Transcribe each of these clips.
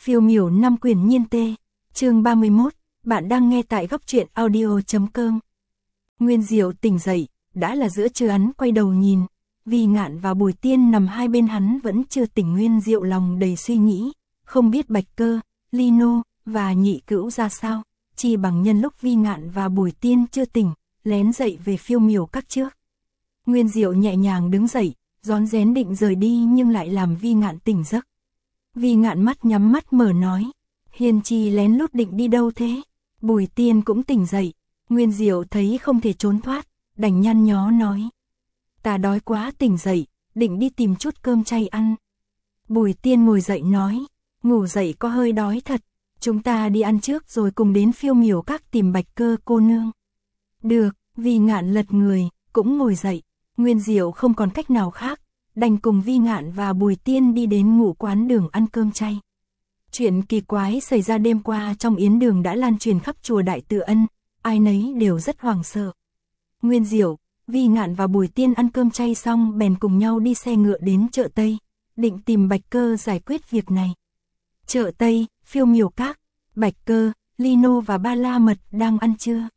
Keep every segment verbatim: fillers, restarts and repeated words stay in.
Phiêu miểu năm quyển nhiên tê, chương ba mươi mốt, bạn đang nghe tại góc truyện audio.com. Nguyên Diệu tỉnh dậy, đã là giữa trưa. Hắn quay đầu nhìn, Vi Ngạn và Bùi Tiên nằm hai bên hắn vẫn chưa tỉnh. Nguyên Diệu lòng đầy suy nghĩ, không biết Bạch Cơ, Lino và Nhị Cữu ra sao, chỉ bằng nhân lúc Vi Ngạn và Bùi Tiên chưa tỉnh, lén dậy về phiêu miểu các trước. Nguyên Diệu nhẹ nhàng đứng dậy, rón rén định rời đi nhưng lại làm Vi Ngạn tỉnh giấc. Vi Ngạn mắt nhắm mắt mở nói, Hiền Trì lén lút định đi đâu thế? Bùi Tiên cũng tỉnh dậy, Nguyên Diệu thấy không thể trốn thoát, đành nhăn nhó nói, ta đói quá tỉnh dậy, định đi tìm chút cơm chay ăn. Bùi Tiên ngồi dậy nói, ngủ dậy có hơi đói thật, chúng ta đi ăn trước rồi cùng đến phiêu miểu các tìm Bạch Cơ cô nương. Được, Vi Ngạn lật người, cũng ngồi dậy, Nguyên Diệu không còn cách nào khác, đành cùng Vi Ngạn và Bùi Tiên đi đến Ngũ Quán Đường ăn cơm chay. Chuyện kỳ quái xảy ra đêm qua trong yến đường đã lan truyền khắp chùa Đại Từ Ân, ai nấy đều rất hoảng sợ. Nguyên Diệu, Vi Ngạn và Bùi Tiên ăn cơm chay xong bèn cùng nhau đi xe ngựa đến chợ Tây, định tìm Bạch Cơ giải quyết việc này. Chợ Tây, phiêu miểu các, Bạch Cơ, Lino và Ba La Mật đang ăn trưa.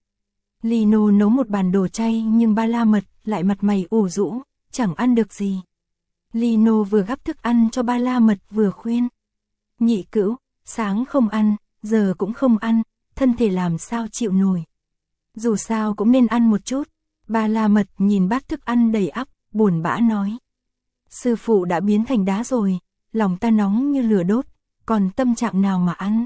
Lino nấu một bàn đồ chay nhưng Ba La Mật lại mặt mày ủ rũ, chẳng ăn được gì. Lino vừa gắp thức ăn cho Ba La Mật vừa khuyên, Nhị Cữu, sáng không ăn, giờ cũng không ăn, thân thể làm sao chịu nổi. Dù sao cũng nên ăn một chút. Ba La Mật nhìn bát thức ăn đầy ắp, buồn bã nói, sư phụ đã biến thành đá rồi, lòng ta nóng như lửa đốt, còn tâm trạng nào mà ăn.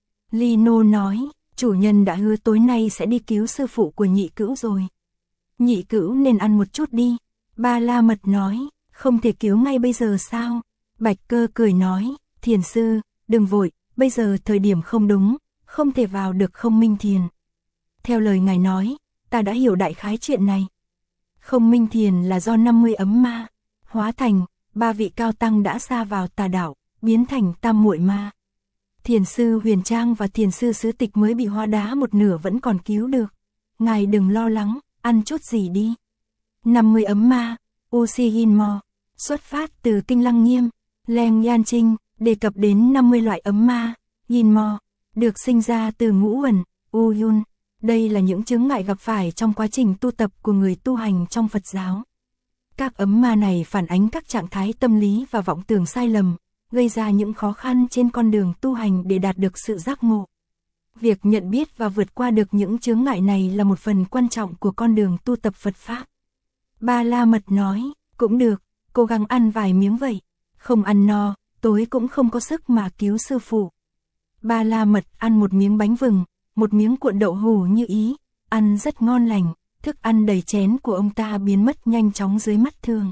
Lino nói, chủ nhân đã hứa tối nay sẽ đi cứu sư phụ của Nhị Cữu rồi. Nhị Cữu nên ăn một chút đi. Ba La Mật nói, không thể cứu ngay bây giờ sao? Bạch Cơ cười nói, thiền sư, đừng vội, bây giờ thời điểm không đúng, không thể vào được Không Minh Thiền. Theo lời ngài nói, ta đã hiểu đại khái chuyện này. Không Minh Thiền là do năm mươi ấm ma hóa thành, ba vị cao tăng đã sa vào tà đạo, biến thành tam muội ma. Thiền sư Huyền Trang và thiền sư Sứ Tịch mới bị hóa đá một nửa vẫn còn cứu được. Ngài đừng lo lắng, ăn chút gì đi. năm mươi ấm ma, Usihinmo, xuất phát từ Kinh Lăng Nghiêm, Leng Yan Trinh, đề cập đến năm mươi loại ấm ma, Yinmo, được sinh ra từ ngũ uẩn, Uyun. Đây là những chướng ngại gặp phải trong quá trình tu tập của người tu hành trong Phật giáo. Các ấm ma này phản ánh các trạng thái tâm lý và vọng tưởng sai lầm, gây ra những khó khăn trên con đường tu hành để đạt được sự giác ngộ. Việc nhận biết và vượt qua được những chướng ngại này là một phần quan trọng của con đường tu tập Phật Pháp. Ba La Mật nói, cũng được, cố gắng ăn vài miếng vậy, không ăn no, tối cũng không có sức mà cứu sư phụ. Ba La Mật ăn một miếng bánh vừng, một miếng cuộn đậu hủ như ý, ăn rất ngon lành, thức ăn đầy chén của ông ta biến mất nhanh chóng dưới mắt thường.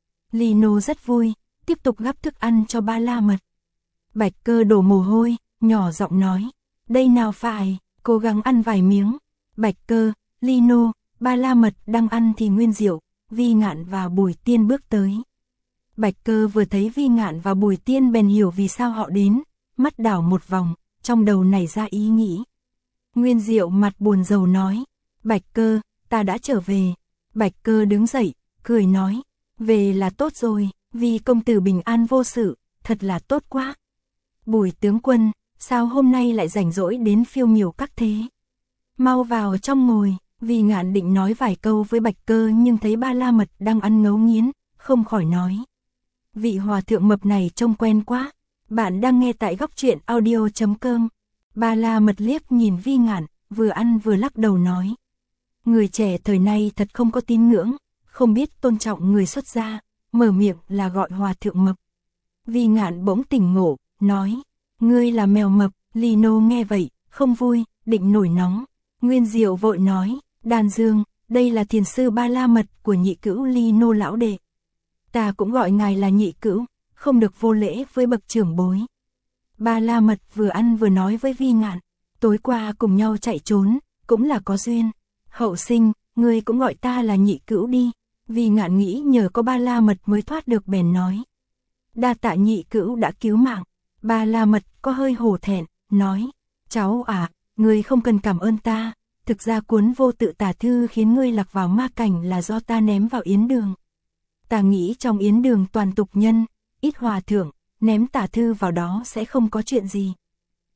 Lino rất vui, tiếp tục gắp thức ăn cho Ba La Mật. Bạch Cơ đổ mồ hôi, nhỏ giọng nói, đây nào phải, cố gắng ăn vài miếng. Bạch Cơ, Lino, Ba La Mật đang ăn thì Nguyên Diệu, Vi Ngạn và Bùi Tiên bước tới. Bạch Cơ vừa thấy Vi Ngạn và Bùi Tiên bèn hiểu vì sao họ đến, mắt đảo một vòng, trong đầu nảy ra ý nghĩ. Nguyên Diệu mặt buồn rầu nói, Bạch Cơ, ta đã trở về. Bạch Cơ đứng dậy, cười nói, về là tốt rồi, vì công tử bình an vô sự, thật là tốt quá. Bùi tướng quân, sao hôm nay lại rảnh rỗi đến phiêu miểu các thế? Mau vào trong ngồi. Vi Ngạn định nói vài câu với Bạch Cơ nhưng thấy Ba La Mật đang ăn ngấu nghiến, không khỏi nói, vị hòa thượng mập này trông quen quá. Bạn đang nghe tại góc truyện audio.com. Ba La Mật liếc nhìn Vi Ngạn, vừa ăn vừa lắc đầu nói, người trẻ thời nay thật không có tín ngưỡng, không biết tôn trọng người xuất gia, mở miệng là gọi hòa thượng mập. Vi Ngạn bỗng tỉnh ngộ, nói, ngươi là mèo mập. Lino nghe vậy, không vui, định nổi nóng. Nguyên Diệu vội nói, Đàn Dương, đây là thiền sư Ba La Mật của Nhị Cữu Lino lão đệ. Ta cũng gọi ngài là Nhị Cữu, không được vô lễ với bậc trưởng bối. Ba La Mật vừa ăn vừa nói với Vi Ngạn, tối qua cùng nhau chạy trốn, cũng là có duyên. Hậu sinh, ngươi cũng gọi ta là Nhị Cữu đi. Vi Ngạn nghĩ nhờ có Ba La Mật mới thoát được bèn nói, đa tạ Nhị Cữu đã cứu mạng. Ba La Mật có hơi hổ thẹn, nói, cháu à, ngươi không cần cảm ơn ta, thực ra cuốn Vô Tự Tả Thư khiến ngươi lạc vào ma cảnh là do ta ném vào yến đường. Ta nghĩ trong yến đường toàn tục nhân, ít hòa thượng, ném tả thư vào đó sẽ không có chuyện gì.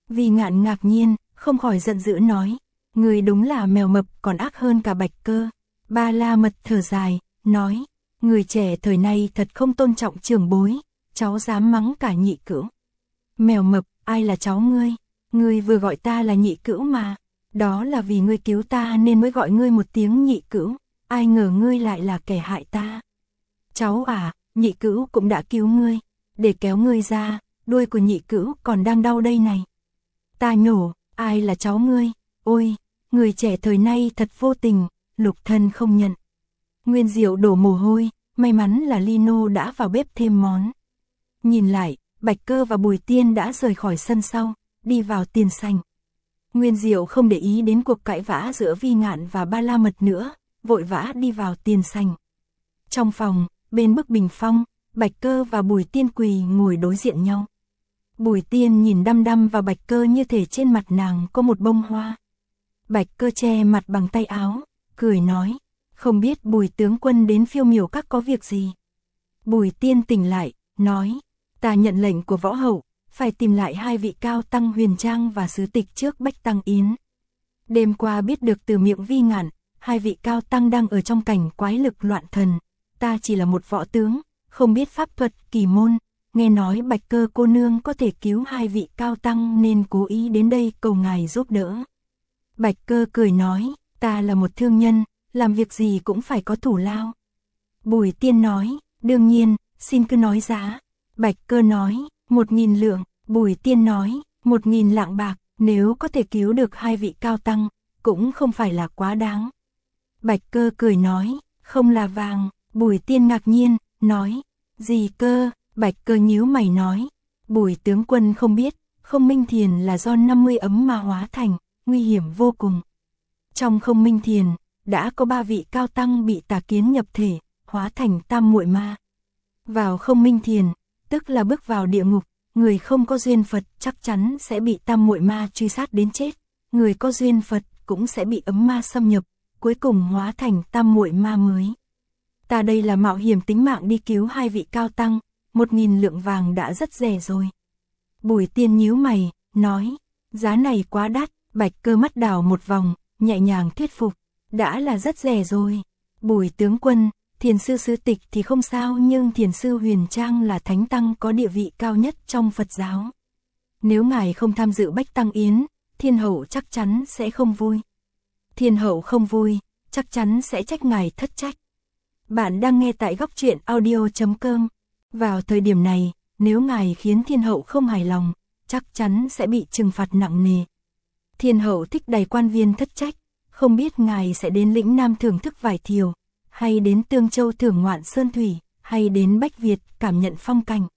Vi Ngạn ngạc nhiên, không khỏi giận dữ nói, người đúng là mèo mập còn ác hơn cả Bạch Cơ. Ba La Mật thở dài, nói, người trẻ thời nay thật không tôn trọng trưởng bối, cháu dám mắng cả nhị cữu. Mèo mập, ai là cháu ngươi? Ngươi vừa gọi ta là nhị cữu mà, đó là vì ngươi cứu ta nên mới gọi ngươi một tiếng nhị cữu, ai ngờ ngươi lại là kẻ hại ta. Cháu à, nhị cữu cũng đã cứu ngươi, để kéo ngươi ra, đuôi của nhị cữu còn đang đau đây này. Ta nhổ, ai là cháu ngươi? Ôi, người trẻ thời nay thật vô tình, Lục Thân không nhận. Nguyên Diệu đổ mồ hôi, may mắn là Lino đã vào bếp thêm món. Nhìn lại, Bạch Cơ và Bùi Tiên đã rời khỏi sân sau, đi vào tiền sảnh. Nguyên Diệu không để ý đến cuộc cãi vã giữa Vi Ngạn và Ba La Mật nữa, vội vã đi vào tiền sảnh. Trong phòng, bên bức bình phong, Bạch Cơ và Bùi Tiên quỳ ngồi đối diện nhau. Bùi Tiên nhìn đăm đăm vào Bạch Cơ như thể trên mặt nàng có một bông hoa. Bạch Cơ che mặt bằng tay áo, cười nói, không biết Bùi tướng quân đến Phiêu Miểu Các có việc gì. Bùi Tiên tỉnh lại, nói, ta nhận lệnh của võ hậu, phải tìm lại hai vị cao tăng Huyền Trang và sứ tịch trước Bách Tăng Yến. Đêm qua biết được từ miệng Vi Ngạn, hai vị cao tăng đang ở trong cảnh quái lực loạn thần, ta chỉ là một võ tướng, không biết pháp thuật kỳ môn, nghe nói Bạch Cơ cô nương có thể cứu hai vị cao tăng nên cố ý đến đây cầu ngài giúp đỡ. Bạch Cơ cười nói, ta là một thương nhân, làm việc gì cũng phải có thủ lao. Bùi Tiên nói, đương nhiên, xin cứ nói giá. Bạch Cơ nói, một nghìn lượng. Bùi Tiên nói, một nghìn lạng bạc, nếu có thể cứu được hai vị cao tăng, cũng không phải là quá đáng. Bạch Cơ cười nói, không là vàng. Bùi Tiên ngạc nhiên, nói, gì cơ? Bạch Cơ nhíu mày nói, Bùi tướng quân không biết, Không Minh Thiền là do năm mươi ấm ma hóa thành, nguy hiểm vô cùng. Trong Không Minh Thiền, đã có ba vị cao tăng bị tà kiến nhập thể, hóa thành tam muội ma. Vào Không Minh Thiền, tức là bước vào địa ngục, người không có duyên Phật chắc chắn sẽ bị tam muội ma truy sát đến chết, người có duyên Phật cũng sẽ bị ấm ma xâm nhập, cuối cùng hóa thành tam muội ma mới. Ta đây là mạo hiểm tính mạng đi cứu hai vị cao tăng, một nghìn lượng vàng đã rất rẻ rồi. Bùi Tiên nhíu mày, nói, giá này quá đắt. Bạch Cơ mắt đảo một vòng, nhẹ nhàng thuyết phục, đã là rất rẻ rồi. Bùi tướng quân, thiền sư sứ tịch thì không sao, nhưng thiền sư Huyền Trang là thánh tăng có địa vị cao nhất trong Phật giáo. Nếu ngài không tham dự Bách Tăng Yến, thiên hậu chắc chắn sẽ không vui. Thiên hậu không vui, chắc chắn sẽ trách ngài thất trách. Bạn đang nghe tại góc truyện audio chấm com. Vào thời điểm này, nếu ngài khiến thiên hậu không hài lòng, chắc chắn sẽ bị trừng phạt nặng nề. Thiên hậu thích đầy quan viên thất trách, không biết ngài sẽ đến lĩnh Nam thưởng thức vải thiều, hay đến Tương Châu thưởng ngoạn sơn thủy, hay đến Bách Việt cảm nhận phong cảnh.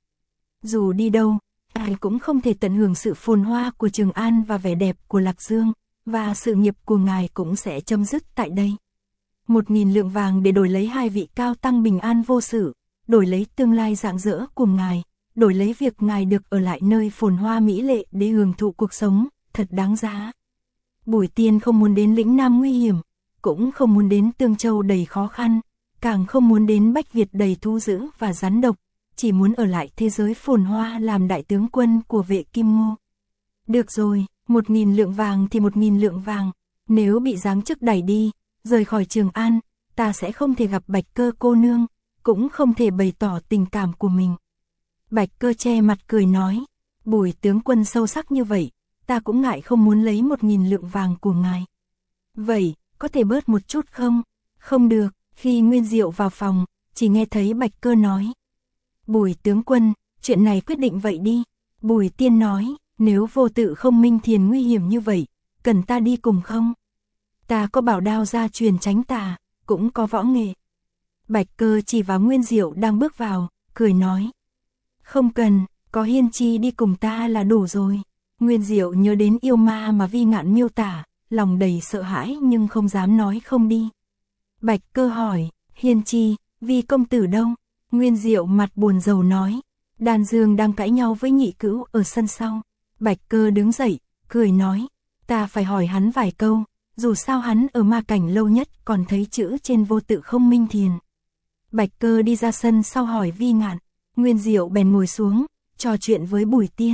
Dù đi đâu, ngài cũng không thể tận hưởng sự phồn hoa của Trường An và vẻ đẹp của Lạc Dương, và sự nghiệp của ngài cũng sẽ chấm dứt tại đây. Một nghìn lượng vàng để đổi lấy hai vị cao tăng bình an vô sự, đổi lấy tương lai rạng rỡ của ngài, đổi lấy việc ngài được ở lại nơi phồn hoa mỹ lệ để hưởng thụ cuộc sống, thật đáng giá. Bùi Tiên không muốn đến lĩnh Nam nguy hiểm, cũng không muốn đến Tương Châu đầy khó khăn, càng không muốn đến Bách Việt đầy thú dữ và rắn độc, chỉ muốn ở lại thế giới phồn hoa làm đại tướng quân của vệ Kim Ngô. Được rồi, một nghìn lượng vàng thì một nghìn lượng vàng, nếu bị giáng chức đẩy đi, rời khỏi Trường An, ta sẽ không thể gặp Bạch Cơ cô nương, cũng không thể bày tỏ tình cảm của mình. Bạch Cơ che mặt cười nói, Bùi tướng quân sâu sắc như vậy, ta cũng ngại không muốn lấy một nghìn lượng vàng của ngài. Vậy, có thể bớt một chút không? Không được. Khi Nguyên Diệu vào phòng, chỉ nghe thấy Bạch Cơ nói, Bùi tướng quân, chuyện này quyết định vậy đi. Bùi Tiên nói, nếu vô tự Không Minh Thiền nguy hiểm như vậy, cần ta đi cùng không? Ta có bảo đao gia truyền tránh tà, cũng có võ nghệ. Bạch Cơ chỉ vào Nguyên Diệu đang bước vào, cười nói, không cần, có Hiên Chi đi cùng ta là đủ rồi. Nguyên Diệu nhớ đến yêu ma mà Vi Ngạn miêu tả, lòng đầy sợ hãi nhưng không dám nói không đi. Bạch Cơ hỏi, Hiên Chi, Vi công tử đâu? Nguyên Diệu mặt buồn rầu nói, Đan Dương đang cãi nhau với nhị cữu ở sân sau. Bạch Cơ đứng dậy, cười nói, ta phải hỏi hắn vài câu, dù sao hắn ở ma cảnh lâu nhất còn thấy chữ trên vô tự Không Minh Thiền. Bạch Cơ đi ra sân sau hỏi Vi Ngạn, Nguyên Diệu bèn ngồi xuống, trò chuyện với Bùi Tiên.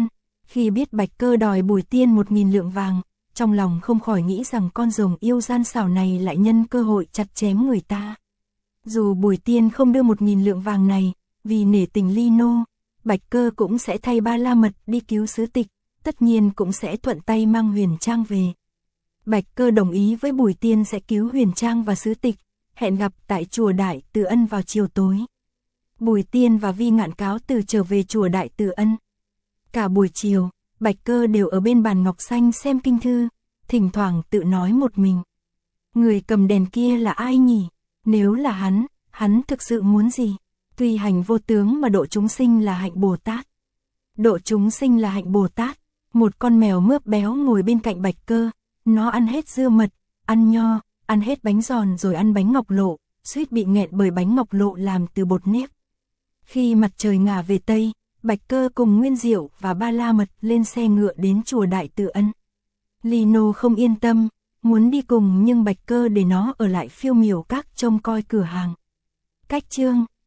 Khi biết Bạch Cơ đòi Bùi Tiên một nghìn lượng vàng, trong lòng không khỏi nghĩ rằng con rồng yêu gian xảo này lại nhân cơ hội chặt chém người ta. Dù Bùi Tiên không đưa một nghìn lượng vàng này, vì nể tình Lino, Bạch Cơ cũng sẽ thay Ba La Mật đi cứu sứ tịch, tất nhiên cũng sẽ thuận tay mang Huyền Trang về. Bạch Cơ đồng ý với Bùi Tiên sẽ cứu Huyền Trang và sứ tịch, hẹn gặp tại chùa Đại Từ Ân vào chiều tối. Bùi Tiên và Vi Ngạn cáo từ trở về chùa Đại Từ Ân. Cả buổi chiều, Bạch Cơ đều ở bên bàn ngọc xanh xem kinh thư, thỉnh thoảng tự nói một mình. Người cầm đèn kia là ai nhỉ? Nếu là hắn, hắn thực sự muốn gì? Tuy hành vô tướng mà độ chúng sinh là hạnh Bồ Tát. Độ chúng sinh là hạnh Bồ Tát. Một con mèo mướp béo ngồi bên cạnh Bạch Cơ, nó ăn hết dưa mật, ăn nho, ăn hết bánh giòn rồi ăn bánh ngọc lộ, suýt bị nghẹn bởi bánh ngọc lộ làm từ bột nếp. Khi mặt trời ngả về Tây, Bạch Cơ cùng Nguyên Diệu và Ba La Mật lên xe ngựa đến chùa Đại Từ Ân. Lino không yên tâm, muốn đi cùng nhưng Bạch Cơ để nó ở lại Phiêu Miểu Các trông coi cửa hàng. Cách chương